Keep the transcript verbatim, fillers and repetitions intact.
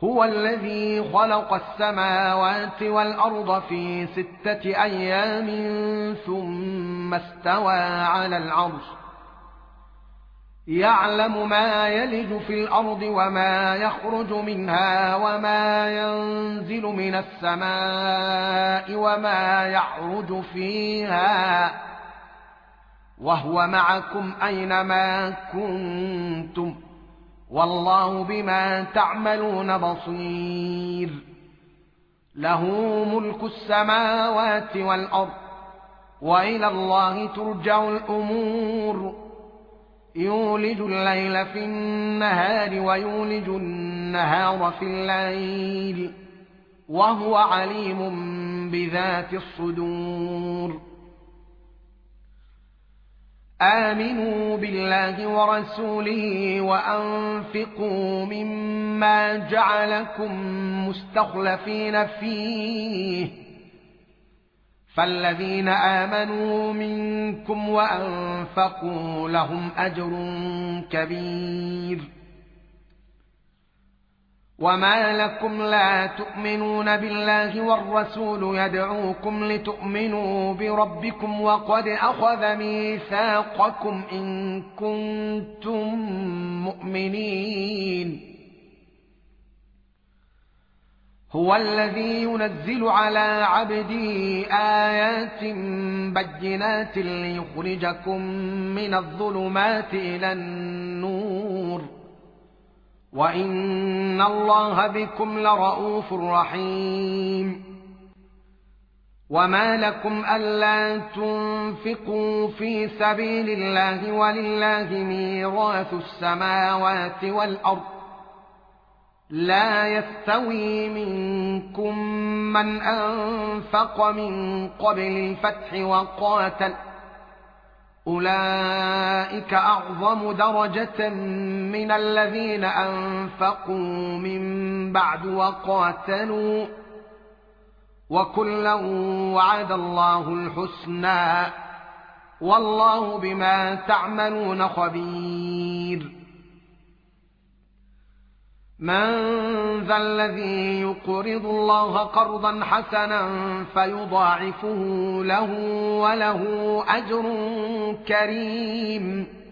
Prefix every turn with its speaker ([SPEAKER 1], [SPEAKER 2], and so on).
[SPEAKER 1] هو الذي خلق السماوات والأرض في ستة أيام ثم استوى على العرش يعلم ما يلج في الأرض وما يخرج منها وما ينزل من السماء وما يعرج فيها وهو معكم أينما كنتم والله بما تعملون بصير له ملك السماوات والأرض وإلى الله ترجع الأمور يولج الليل في النهار ويولج النهار في الليل وهو عليم بذات الصدور آمنوا بالله ورسوله وأنفقوا مما جعلكم مستخلفين فيه فالذين آمنوا منكم وأنفقوا لهم أجر كبير وما لكم لا تؤمنون بالله والرسول يدعوكم لتؤمنوا بربكم وقد أخذ ميثاقكم إن كنتم مؤمنين هو الذي ينزل على عبده آيات بينات ليخرجكم من الظلمات إلى النور وإن الله بكم لرءوف رحيم وما لكم ألا تنفقوا في سبيل الله ولله ميراث السماوات والأرض لا يستوي منكم من أنفق من قبل الفتح وقاتل أولئك أعظم درجة من الذين أنفقوا من بعد وقاتلوا وكلا وعد الله الحسنى والله بما تعملون خبير من ذا الذي يقرض الله قرضا حسنا فيضاعفه له وله أجر كريم